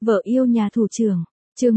Vợ yêu nhà thủ trưởng, chương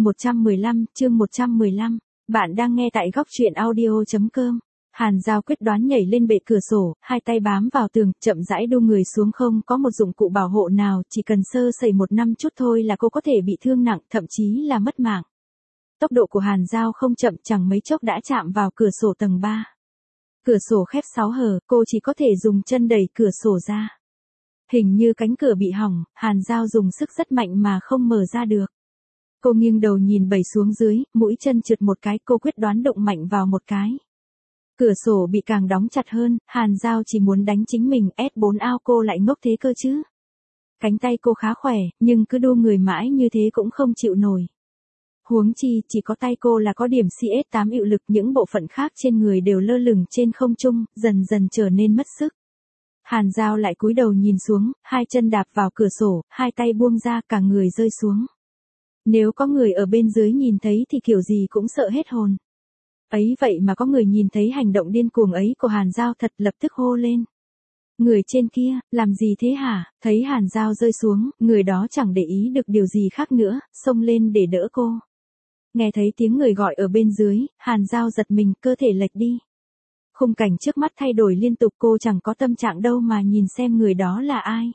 115, bạn đang nghe tại góc truyện audio.com. Hàn Giao quyết đoán nhảy lên bệ cửa sổ, hai tay bám vào tường, chậm rãi đu người xuống, không có một dụng cụ bảo hộ nào, chỉ cần sơ sẩy một năm chút thôi là cô có thể bị thương nặng, thậm chí là mất mạng. Tốc độ của Hàn Giao không chậm, chẳng mấy chốc đã chạm vào cửa sổ tầng 3. Cửa sổ khép 6 hở, cô chỉ có thể dùng chân đẩy cửa sổ ra. Hình như cánh cửa bị hỏng, Hàn Giao dùng sức rất mạnh mà không mở ra được. Cô nghiêng đầu nhìn bầy xuống dưới, mũi chân trượt một cái, cô quyết đoán đụng mạnh vào một cái. Cửa sổ bị càng đóng chặt hơn, Hàn Giao chỉ muốn đánh chính mình, S4 ao cô lại ngốc thế cơ chứ. Cánh tay cô khá khỏe, nhưng cứ đu người mãi như thế cũng không chịu nổi. Huống chi, chỉ có tay cô là có điểm CS8 hiệu lực, những bộ phận khác trên người đều lơ lửng trên không trung, dần dần trở nên mất sức. Hàn Giao lại cúi đầu nhìn xuống, hai chân đạp vào cửa sổ, hai tay buông ra, cả người rơi xuống. Nếu có người ở bên dưới nhìn thấy thì kiểu gì cũng sợ hết hồn. Ấy vậy mà có người nhìn thấy hành động điên cuồng ấy của Hàn Giao thật, lập tức hô lên. Người trên kia, làm gì thế hả? Thấy Hàn Giao rơi xuống, người đó chẳng để ý được điều gì khác nữa, xông lên để đỡ cô. Nghe thấy tiếng người gọi ở bên dưới, Hàn Giao giật mình, cơ thể lệch đi. Khung cảnh trước mắt thay đổi liên tục, cô chẳng có tâm trạng đâu mà nhìn xem người đó là ai.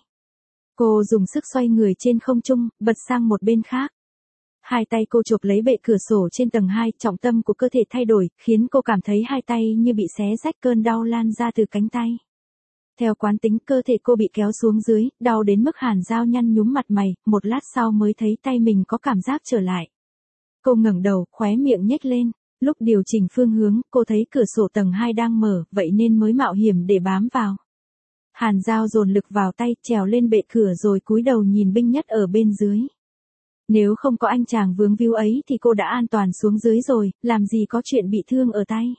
Cô dùng sức xoay người trên không trung, bật sang một bên khác. Hai tay cô chộp lấy bệ cửa sổ trên tầng 2, trọng tâm của cơ thể thay đổi, khiến cô cảm thấy hai tay như bị xé rách, cơn đau lan ra từ cánh tay. Theo quán tính, cơ thể cô bị kéo xuống dưới, đau đến mức Hàn Giao nhăn nhúm mặt mày, một lát sau mới thấy tay mình có cảm giác trở lại. Cô ngẩng đầu, khóe miệng nhếch lên. Lúc điều chỉnh phương hướng, cô thấy cửa sổ tầng 2 đang mở, vậy nên mới mạo hiểm để bám vào. Hàn Giao dồn lực vào tay, trèo lên bệ cửa rồi cúi đầu nhìn binh nhất ở bên dưới. Nếu không có anh chàng vướng víu ấy thì cô đã an toàn xuống dưới rồi, làm gì có chuyện bị thương ở tay.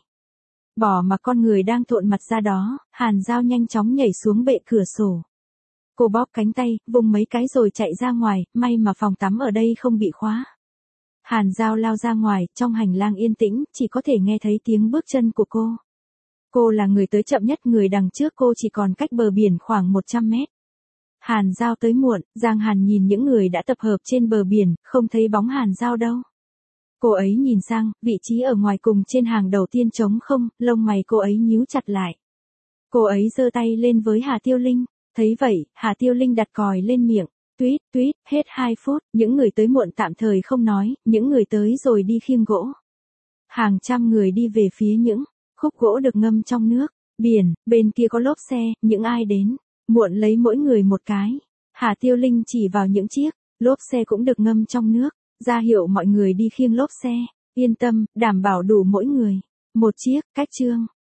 Bỏ mặc con người đang thộn mặt ra đó, Hàn Giao nhanh chóng nhảy xuống bệ cửa sổ. Cô bóp cánh tay, vùng mấy cái rồi chạy ra ngoài, may mà phòng tắm ở đây không bị khóa. Hàn Giao lao ra ngoài, trong hành lang yên tĩnh, chỉ có thể nghe thấy tiếng bước chân của cô. Cô là người tới chậm nhất, người đằng trước cô chỉ còn cách bờ biển khoảng 100 mét. Hàn Giao tới muộn, Giang Hàn nhìn những người đã tập hợp trên bờ biển, không thấy bóng Hàn Giao đâu. Cô ấy nhìn sang, vị trí ở ngoài cùng trên hàng đầu tiên trống không, lông mày cô ấy nhíu chặt lại. Cô ấy giơ tay lên với Hà Tiêu Linh, thấy vậy, Hà Tiêu Linh đặt còi lên miệng. Tuyết, hết 2 phút, những người tới muộn tạm thời không nói, những người tới rồi đi khiêng gỗ. Hàng trăm người đi về phía những khúc gỗ được ngâm trong nước, biển, bên kia có lốp xe, những ai đến, muộn lấy mỗi người một cái. Hà Tiêu Linh chỉ vào những chiếc lốp xe cũng được ngâm trong nước, ra hiệu mọi người đi khiêng lốp xe, yên tâm, đảm bảo đủ mỗi người một chiếc, cách chương.